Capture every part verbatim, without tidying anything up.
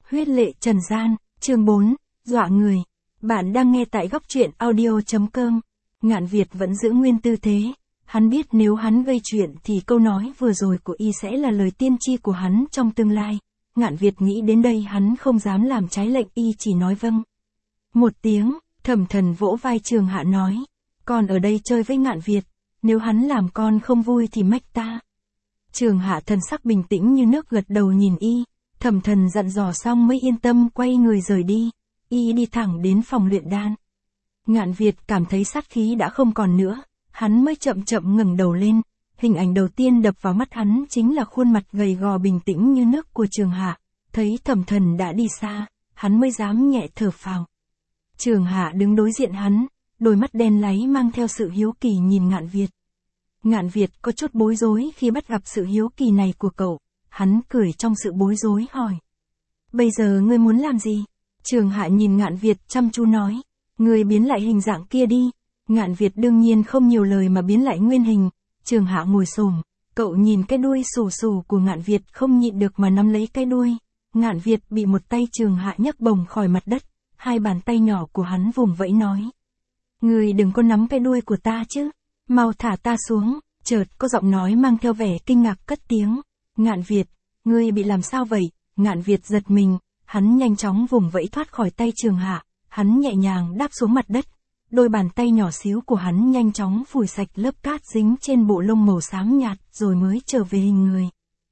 Huyết lệ trần gian, chương bốn, dọa người. Bạn đang nghe tại góc truyện audio chấm com. Ngạn Việt vẫn giữ nguyên tư thế. Hắn biết nếu hắn gây chuyện thì câu nói vừa rồi của y sẽ là lời tiên tri của hắn trong tương lai. Ngạn Việt nghĩ đến đây hắn không dám làm trái lệnh, y chỉ nói vâng. Một tiếng, Thẩm Thần vỗ vai Trường Hạ nói. Con ở đây chơi với Ngạn Việt, nếu hắn làm con không vui thì mách ta. Trường Hạ thần sắc bình tĩnh như nước gật đầu nhìn y. Thẩm Thần dặn dò xong mới yên tâm quay người rời đi. Y đi thẳng đến phòng luyện đan. Ngạn Việt cảm thấy sát khí đã không còn nữa, hắn mới chậm chậm ngẩng đầu lên. Hình ảnh đầu tiên đập vào mắt hắn chính là khuôn mặt gầy gò bình tĩnh như nước của Trường Hạ. Thấy Thẩm Thần đã đi xa, hắn mới dám nhẹ thở phào. Trường Hạ đứng đối diện hắn, đôi mắt đen láy mang theo sự hiếu kỳ nhìn Ngạn Việt. Ngạn Việt có chút bối rối khi bắt gặp sự hiếu kỳ này của cậu. Hắn cười trong sự bối rối hỏi. Bây giờ ngươi muốn làm gì? Trường Hạ nhìn Ngạn Việt chăm chú nói. Ngươi biến lại hình dạng kia đi. Ngạn Việt đương nhiên không nhiều lời mà biến lại nguyên hình. Trường Hạ ngồi xổm, cậu nhìn cái đuôi xù xù của Ngạn Việt không nhịn được mà nắm lấy cái đuôi. Ngạn Việt bị một tay Trường Hạ nhấc bổng khỏi mặt đất. Hai bàn tay nhỏ của hắn vùng vẫy nói. Ngươi đừng có nắm cái đuôi của ta chứ. Mau thả ta xuống. Chợt có giọng nói mang theo vẻ kinh ngạc cất tiếng. Ngạn Việt, ngươi bị làm sao vậy? Ngạn Việt giật mình, hắn nhanh chóng vùng vẫy thoát khỏi tay Trường Hạ, hắn nhẹ nhàng đáp xuống mặt đất. Đôi bàn tay nhỏ xíu của hắn nhanh chóng phủi sạch lớp cát dính trên bộ lông màu xám nhạt rồi mới trở về hình người.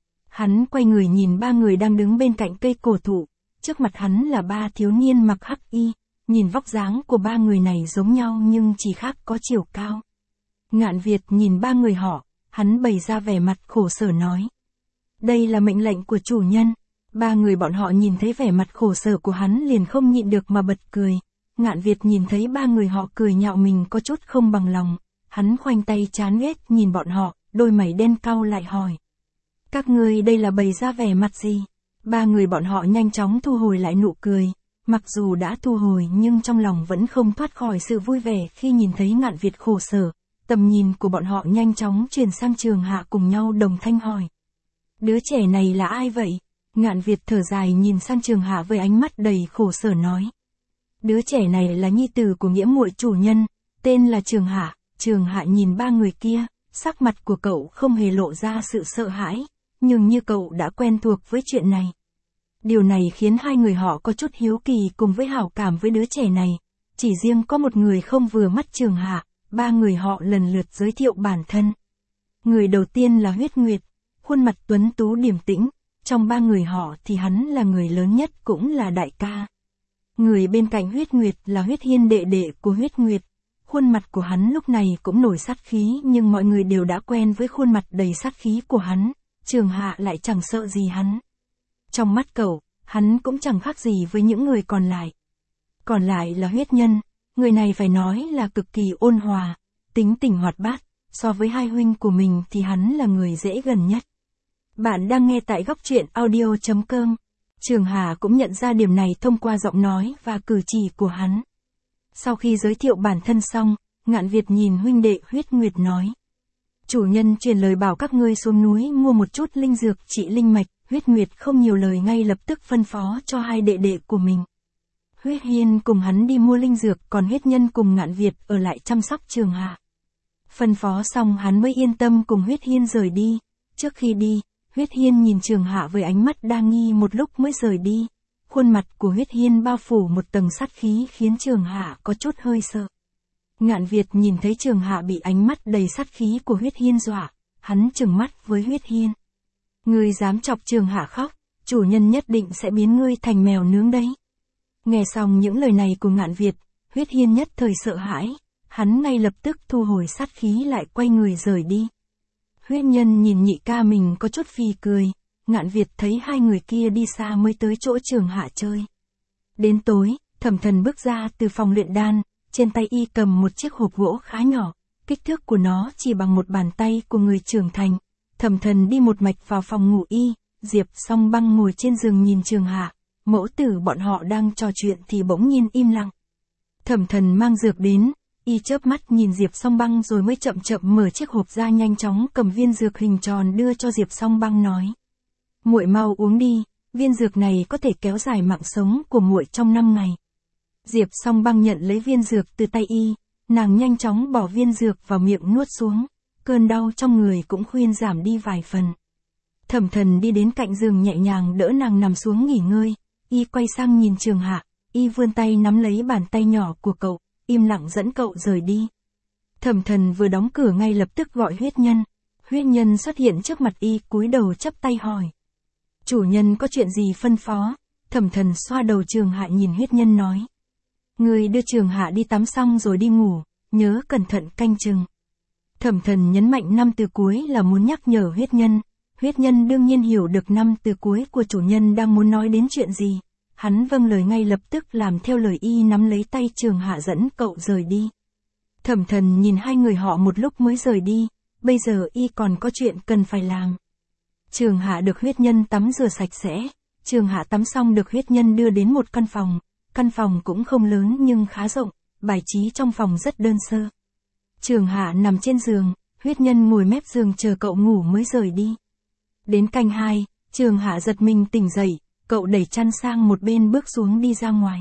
Hắn quay người nhìn ba người đang đứng bên cạnh cây cổ thụ, trước mặt hắn là ba thiếu niên mặc hắc y, nhìn vóc dáng của ba người này giống nhau nhưng chỉ khác có chiều cao. Ngạn Việt nhìn ba người họ, hắn bày ra vẻ mặt khổ sở nói. Đây là mệnh lệnh của chủ nhân. Ba người bọn họ nhìn thấy vẻ mặt khổ sở của hắn liền không nhịn được mà bật cười. Ngạn Việt nhìn thấy ba người họ cười nhạo mình có chút không bằng lòng. Hắn khoanh tay chán ghét nhìn bọn họ, đôi mày đen cau lại hỏi. Các ngươi đây là bày ra vẻ mặt gì? Ba người bọn họ nhanh chóng thu hồi lại nụ cười. Mặc dù đã thu hồi nhưng trong lòng vẫn không thoát khỏi sự vui vẻ khi nhìn thấy Ngạn Việt khổ sở. Tầm nhìn của bọn họ nhanh chóng chuyển sang Trường Hạ cùng nhau đồng thanh hỏi. Đứa trẻ này là ai vậy? Ngạn Việt thở dài nhìn sang Trường Hạ với ánh mắt đầy khổ sở nói. Đứa trẻ này là nhi tử của nghĩa muội chủ nhân, tên là Trường Hạ. Trường Hạ nhìn ba người kia, sắc mặt của cậu không hề lộ ra sự sợ hãi, nhưng như cậu đã quen thuộc với chuyện này. Điều này khiến hai người họ có chút hiếu kỳ cùng với hảo cảm với đứa trẻ này. Chỉ riêng có một người không vừa mắt Trường Hạ, ba người họ lần lượt giới thiệu bản thân. Người đầu tiên là Huyết Nguyệt. Khuôn mặt tuấn tú điềm tĩnh, trong ba người họ thì hắn là người lớn nhất cũng là đại ca. Người bên cạnh Huyết Nguyệt là Huyết Hiên đệ đệ của Huyết Nguyệt. Khuôn mặt của hắn lúc này cũng nổi sát khí nhưng mọi người đều đã quen với khuôn mặt đầy sát khí của hắn, Trường Hạ lại chẳng sợ gì hắn. Trong mắt cậu, hắn cũng chẳng khác gì với những người còn lại. Còn lại là Huyết Nhân, người này phải nói là cực kỳ ôn hòa, tính tình hoạt bát, so với hai huynh của mình thì hắn là người dễ gần nhất. Bạn đang nghe tại góc truyện audio chấm com. Trường Hà cũng nhận ra điểm này thông qua giọng nói và cử chỉ của hắn. Sau khi giới thiệu bản thân xong, Ngạn Việt nhìn huynh đệ Huyết Nguyệt nói. Chủ nhân truyền lời bảo các ngươi xuống núi mua một chút linh dược trị linh mạch. Huyết Nguyệt không nhiều lời ngay lập tức phân phó cho hai đệ đệ của mình. Huyết Hiên cùng hắn đi mua linh dược còn Huyết Nhân cùng Ngạn Việt ở lại chăm sóc Trường Hà. Phân phó xong hắn mới yên tâm cùng Huyết Hiên rời đi. Trước khi đi, Huyết Hiên nhìn Trường Hạ với ánh mắt đa nghi một lúc mới rời đi. Khuôn mặt của Huyết Hiên bao phủ một tầng sát khí khiến Trường Hạ có chút hơi sợ. Ngạn Việt nhìn thấy Trường Hạ bị ánh mắt đầy sát khí của Huyết Hiên dọa, hắn trừng mắt với Huyết Hiên. Ngươi dám chọc Trường Hạ khóc, chủ nhân nhất định sẽ biến ngươi thành mèo nướng đấy. Nghe xong những lời này của Ngạn Việt, Huyết Hiên nhất thời sợ hãi, hắn ngay lập tức thu hồi sát khí lại quay người rời đi. Huyết Nhân nhìn nhị ca mình có chút phì cười, Ngạn Việt thấy hai người kia đi xa mới tới chỗ Trường Hạ chơi. Đến tối, Thẩm Thần bước ra từ phòng luyện đan, trên tay y cầm một chiếc hộp gỗ khá nhỏ, kích thước của nó chỉ bằng một bàn tay của người trưởng thành. Thẩm Thần đi một mạch vào phòng ngủ y, Diệp Song Băng ngồi trên giường nhìn Trường Hạ, mẫu tử bọn họ đang trò chuyện thì bỗng nhiên im lặng. Thẩm Thần mang dược đến. Y chớp mắt nhìn Diệp Song Băng rồi mới chậm chậm mở chiếc hộp ra nhanh chóng cầm viên dược hình tròn đưa cho Diệp Song Băng nói. Muội mau uống đi, viên dược này có thể kéo dài mạng sống của muội trong năm ngày. Diệp Song Băng nhận lấy viên dược từ tay y, nàng nhanh chóng bỏ viên dược vào miệng nuốt xuống, cơn đau trong người cũng khuyên giảm đi vài phần. Thẩm Thần đi đến cạnh giường nhẹ nhàng đỡ nàng nằm xuống nghỉ ngơi, y quay sang nhìn Trường Hạ, y vươn tay nắm lấy bàn tay nhỏ của cậu, im lặng dẫn cậu rời đi. Thẩm Thần vừa đóng cửa ngay lập tức gọi huyết nhân. Huyết nhân xuất hiện trước mặt y, cúi đầu chắp tay hỏi. Chủ nhân có chuyện gì phân phó? Thẩm Thần xoa đầu Trường Hạ nhìn huyết nhân nói. Người đưa Trường Hạ đi tắm xong rồi đi ngủ, nhớ cẩn thận canh chừng. Thẩm Thần nhấn mạnh năm từ cuối là muốn nhắc nhở huyết nhân. Huyết nhân đương nhiên hiểu được năm từ cuối của chủ nhân đang muốn nói đến chuyện gì. Hắn vâng lời ngay lập tức làm theo lời y, nắm lấy tay Trường Hạ dẫn cậu rời đi. Thẩm Thần nhìn hai người họ một lúc mới rời đi, bây giờ y còn có chuyện cần phải làm. Trường Hạ được huyết nhân tắm rửa sạch sẽ, Trường Hạ tắm xong được huyết nhân đưa đến một căn phòng, căn phòng cũng không lớn nhưng khá rộng, bài trí trong phòng rất đơn sơ. Trường Hạ nằm trên giường, huyết nhân ngồi mép giường chờ cậu ngủ mới rời đi. Đến canh hai, Trường Hạ giật mình tỉnh dậy, cậu đẩy chăn sang một bên bước xuống đi ra ngoài.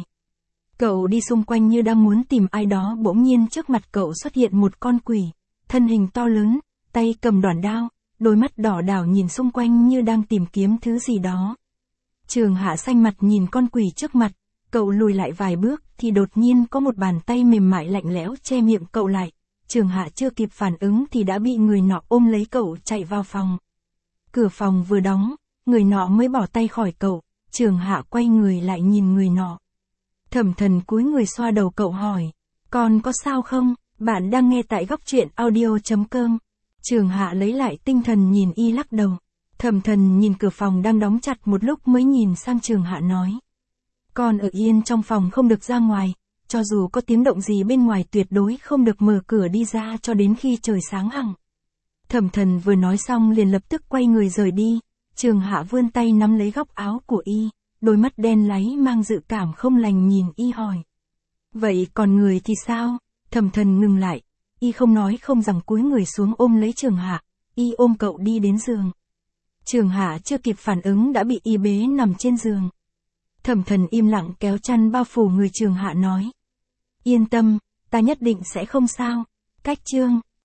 Cậu đi xung quanh như đang muốn tìm ai đó, bỗng nhiên trước mặt cậu xuất hiện một con quỷ, thân hình to lớn, tay cầm đoản đao, đôi mắt đỏ đảo nhìn xung quanh như đang tìm kiếm thứ gì đó. Trường Hạ xanh mặt nhìn con quỷ trước mặt, cậu lùi lại vài bước thì đột nhiên có một bàn tay mềm mại lạnh lẽo che miệng cậu lại. Trường Hạ chưa kịp phản ứng thì đã bị người nọ ôm lấy cậu chạy vào phòng. Cửa phòng vừa đóng, người nọ mới bỏ tay khỏi cậu, Trường Hạ quay người lại nhìn người nọ. Thẩm Thần cúi người xoa đầu cậu hỏi, con có sao không? Bạn đang nghe tại góc truyện audio chấm com. Trường Hạ lấy lại tinh thần nhìn y lắc đầu. Thẩm Thần nhìn cửa phòng đang đóng chặt một lúc mới nhìn sang Trường Hạ nói. Con ở yên trong phòng không được ra ngoài, cho dù có tiếng động gì bên ngoài tuyệt đối không được mở cửa đi ra cho đến khi trời sáng hẳn. Thẩm Thần vừa nói xong liền lập tức quay người rời đi, Trường Hạ vươn tay nắm lấy góc áo của y, đôi mắt đen láy mang dự cảm không lành nhìn y hỏi. Vậy còn người thì sao? Thẩm Thần ngừng lại, y không nói không rằng cúi người xuống ôm lấy Trường Hạ, y ôm cậu đi đến giường. Trường Hạ chưa kịp phản ứng đã bị y bế nằm trên giường. Thẩm Thần im lặng kéo chăn bao phủ người Trường Hạ nói. Yên tâm, ta nhất định sẽ không sao. Cách chương